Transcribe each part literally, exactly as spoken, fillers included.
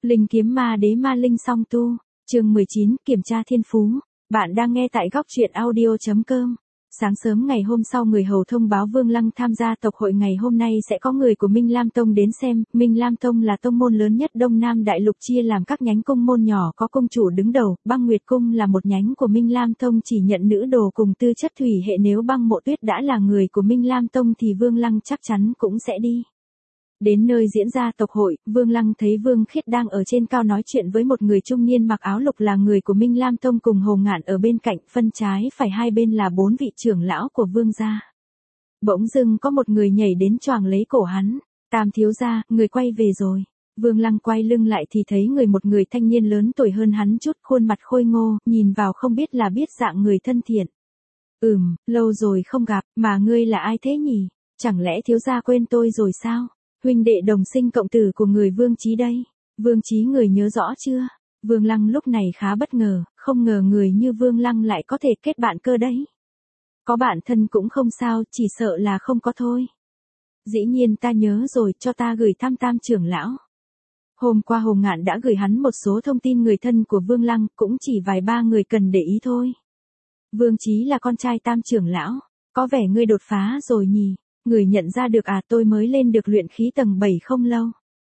Linh kiếm ma đế ma linh song tu, chương mười chín, kiểm tra thiên phú. Bạn đang nghe tại góc truyện audio chấm com. Sáng sớm ngày hôm sau người hầu thông báo Vương Lăng tham gia tộc hội ngày hôm nay sẽ có người của Minh Lam Tông đến xem. Minh Lam Tông là tông môn lớn nhất Đông Nam Đại Lục, chia làm các nhánh cung môn nhỏ có cung chủ đứng đầu. Băng Nguyệt Cung là một nhánh của Minh Lam Tông, chỉ nhận nữ đồ cùng tư chất thủy hệ. Nếu Băng Mộ Tuyết đã là người của Minh Lam Tông thì Vương Lăng chắc chắn cũng sẽ đi. Đến nơi diễn ra tộc hội, Vương Lăng thấy Vương Khiết đang ở trên cao nói chuyện với một người trung niên mặc áo lục là người của Minh Lam Tông, cùng Hồ Ngạn ở bên cạnh, phân trái phải hai bên là bốn vị trưởng lão của Vương gia. Bỗng dưng có một người nhảy đến choàng lấy cổ hắn, Tam thiếu gia, người quay về rồi. Vương Lăng quay lưng lại thì thấy người một người thanh niên lớn tuổi hơn hắn chút, khuôn mặt khôi ngô, nhìn vào không biết là biết dạng người thân thiện. Ừm, lâu rồi không gặp, mà ngươi là ai thế nhỉ? Chẳng lẽ thiếu gia quên tôi rồi sao? Huynh đệ đồng sinh cộng tử của người Vương Chí đây. Vương Chí người nhớ rõ chưa? Vương Lăng lúc này khá bất ngờ, không ngờ người như Vương Lăng lại có thể kết bạn cơ đấy. Có bạn thân cũng không sao, chỉ sợ là không có thôi. Dĩ nhiên ta nhớ rồi, cho ta gửi thăm Tam trưởng lão. Hôm qua Hồ Ngạn đã gửi hắn một số thông tin người thân của Vương Lăng, cũng chỉ vài ba người cần để ý thôi. Vương Chí là con trai Tam trưởng lão, có vẻ ngươi đột phá rồi nhỉ? Người nhận ra được à? Tôi mới lên được luyện khí tầng bảy không lâu.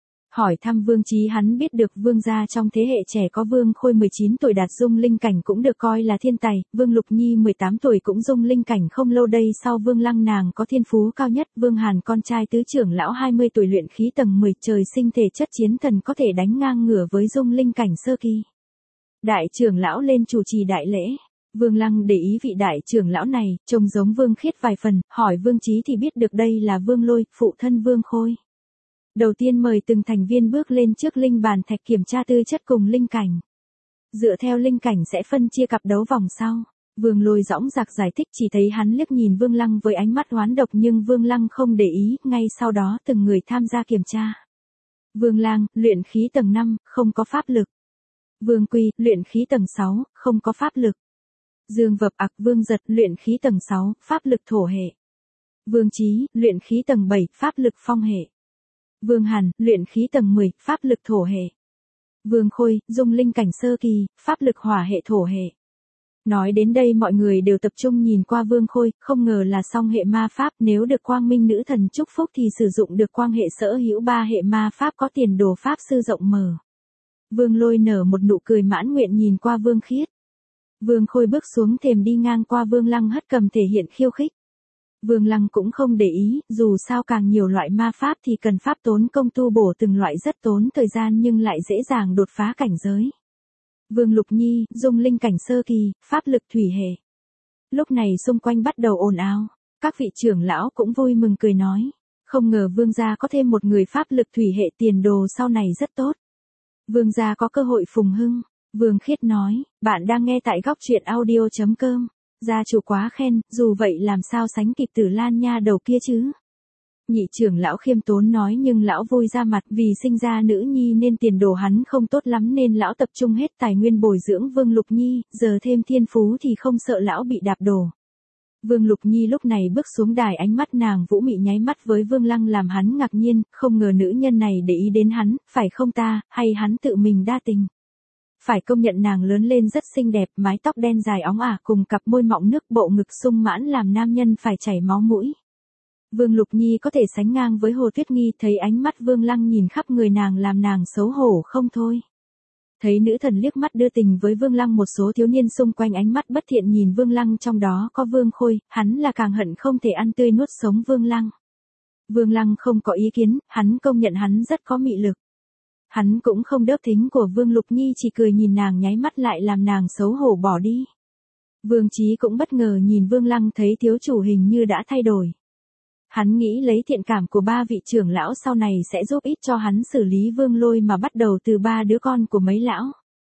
Hỏi thăm Vương Chí, hắn biết được Vương gia trong thế hệ trẻ có Vương Khôi mười chín tuổi đạt dung linh cảnh cũng được coi là thiên tài, Vương Lục Nhi mười tám tuổi cũng dung linh cảnh không lâu đây, sau Vương Lăng nàng có thiên phú cao nhất. Vương Hàn con trai tứ trưởng lão hai mươi tuổi luyện khí tầng mười, trời sinh thể chất chiến thần, có thể đánh ngang ngửa với dung linh cảnh sơ kỳ. Đại trưởng lão lên chủ trì đại lễ. Vương Lăng để ý vị đại trưởng lão này, trông giống Vương Khiết vài phần, hỏi Vương Chí thì biết được đây là Vương Lôi, phụ thân Vương Khôi. Đầu tiên mời từng thành viên bước lên trước linh bàn thạch kiểm tra tư chất cùng linh cảnh. Dựa theo linh cảnh sẽ phân chia cặp đấu vòng sau. Vương Lôi dõng dạc giải thích, chỉ thấy hắn liếc nhìn Vương Lăng với ánh mắt oán độc nhưng Vương Lăng không để ý, ngay sau đó từng người tham gia kiểm tra. Vương Lang, luyện khí tầng năm, không có pháp lực. Vương Quy, luyện khí tầng sáu, không có pháp lực. Dương Vập Ặc, Vương Giật, luyện khí tầng sáu, pháp lực thổ hệ. Vương Chí, luyện khí tầng bảy, pháp lực phong hệ. Vương Hàn, luyện khí tầng mười, pháp lực thổ hệ. Vương Khôi, dung linh cảnh sơ kỳ, pháp lực hỏa hệ thổ hệ. Nói đến đây mọi người đều tập trung nhìn qua Vương Khôi, không ngờ là song hệ ma pháp, nếu được Quang Minh nữ thần chúc phúc thì sử dụng được quang hệ sở hữu ba hệ ma pháp, có tiền đồ pháp sư rộng mở. Vương Lôi nở một nụ cười mãn nguyện nhìn qua Vương Khiết. Vương Khôi bước xuống thềm đi ngang qua Vương Lăng hất cầm thể hiện khiêu khích. Vương Lăng cũng không để ý, dù sao càng nhiều loại ma pháp thì cần pháp tốn công tu bổ từng loại rất tốn thời gian nhưng lại dễ dàng đột phá cảnh giới. Vương Lục Nhi, dung linh cảnh sơ kỳ, pháp lực thủy hệ. Lúc này xung quanh bắt đầu ồn ào, các vị trưởng lão cũng vui mừng cười nói, không ngờ Vương gia có thêm một người pháp lực thủy hệ, tiền đồ sau này rất tốt. Vương gia có cơ hội phùng hưng. Vương Khiết nói, bạn đang nghe tại góc truyện audio chấm com. Gia chủ quá khen, dù vậy làm sao sánh kịp Tử Lan nha đầu kia chứ. Nhị trưởng lão khiêm tốn nói, nhưng lão vui ra mặt, vì sinh ra nữ nhi nên tiền đồ hắn không tốt lắm nên lão tập trung hết tài nguyên bồi dưỡng Vương Lục Nhi, giờ thêm thiên phú thì không sợ lão bị đạp đổ. Vương Lục Nhi lúc này bước xuống đài, ánh mắt nàng vũ mị nháy mắt với Vương Lăng làm hắn ngạc nhiên, không ngờ nữ nhân này để ý đến hắn, phải không ta, hay hắn tự mình đa tình. Phải công nhận nàng lớn lên rất xinh đẹp, mái tóc đen dài óng ả cùng cặp môi mọng nước, bộ ngực sung mãn làm nam nhân phải chảy máu mũi. Vương Lục Nhi có thể sánh ngang với Hồ Tuyết Nghi, thấy ánh mắt Vương Lăng nhìn khắp người nàng làm nàng xấu hổ không thôi. Thấy nữ thần liếc mắt đưa tình với Vương Lăng, một số thiếu niên xung quanh ánh mắt bất thiện nhìn Vương Lăng, trong đó có Vương Khôi, hắn là càng hận không thể ăn tươi nuốt sống Vương Lăng. Vương Lăng không có ý kiến, hắn công nhận hắn rất có mị lực. Hắn cũng không đớp thính của Vương Lục Nhi, chỉ cười nhìn nàng nháy mắt lại làm nàng xấu hổ bỏ đi. Vương Chí cũng bất ngờ nhìn Vương Lăng, thấy thiếu chủ hình như đã thay đổi. Hắn nghĩ lấy thiện cảm của ba vị trưởng lão sau này sẽ giúp ích cho hắn xử lý Vương Lôi, mà bắt đầu từ ba đứa con của mấy lão.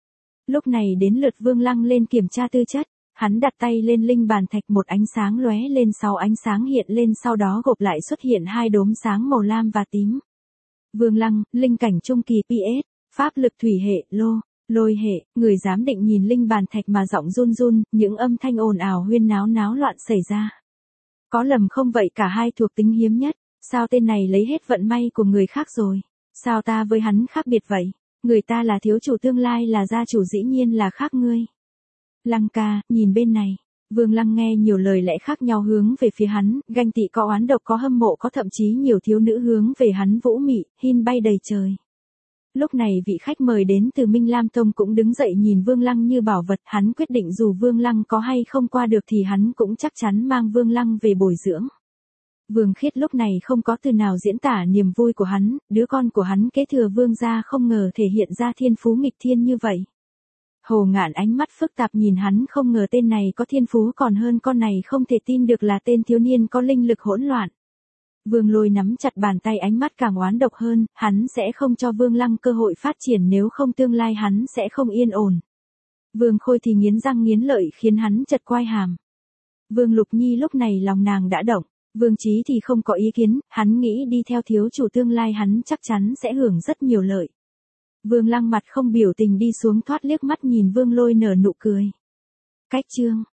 Lúc này đến lượt Vương Lăng lên kiểm tra tư chất, hắn đặt tay lên linh bàn thạch, một ánh sáng lóe lên, sáu ánh sáng hiện lên, sau đó gộp lại xuất hiện hai đốm sáng màu lam và tím. Vương Lăng, linh cảnh trung kỳ pê ét, pháp lực thủy hệ, lô, lôi hệ, người giám định nhìn linh bàn thạch mà giọng run run, những âm thanh ồn ào huyên náo náo loạn xảy ra. Có lầm không vậy, cả hai thuộc tính hiếm nhất, sao tên này lấy hết vận may của người khác rồi, sao ta với hắn khác biệt vậy? Người ta là thiếu chủ tương lai, là gia chủ, dĩ nhiên là khác ngươi. Lăng ca, nhìn bên này. Vương Lăng nghe nhiều lời lẽ khác nhau hướng về phía hắn, ganh tị có oán độc có hâm mộ có thậm chí nhiều thiếu nữ hướng về hắn vũ mị, hin bay đầy trời. Lúc này vị khách mời đến từ Minh Lam Tông cũng đứng dậy nhìn Vương Lăng như bảo vật, hắn quyết định dù Vương Lăng có hay không qua được thì hắn cũng chắc chắn mang Vương Lăng về bồi dưỡng. Vương Khiết lúc này không có từ nào diễn tả niềm vui của hắn, đứa con của hắn kế thừa Vương gia không ngờ thể hiện ra thiên phú nghịch thiên như vậy. Hồ Ngạn ánh mắt phức tạp nhìn hắn, không ngờ tên này có thiên phú còn hơn con này, không thể tin được là tên thiếu niên có linh lực hỗn loạn. Vương Lôi nắm chặt bàn tay, ánh mắt càng oán độc hơn, hắn sẽ không cho Vương Lăng cơ hội phát triển, nếu không tương lai hắn sẽ không yên ổn. Vương Khôi thì nghiến răng nghiến lợi khiến hắn chật quai hàm. Vương Lục Nhi lúc này lòng nàng đã động, Vương Chí thì không có ý kiến, hắn nghĩ đi theo thiếu chủ tương lai hắn chắc chắn sẽ hưởng rất nhiều lợi. Vương Lăng mặt không biểu tình đi xuống, thoát liếc mắt nhìn Vương Lôi nở nụ cười. Cách chương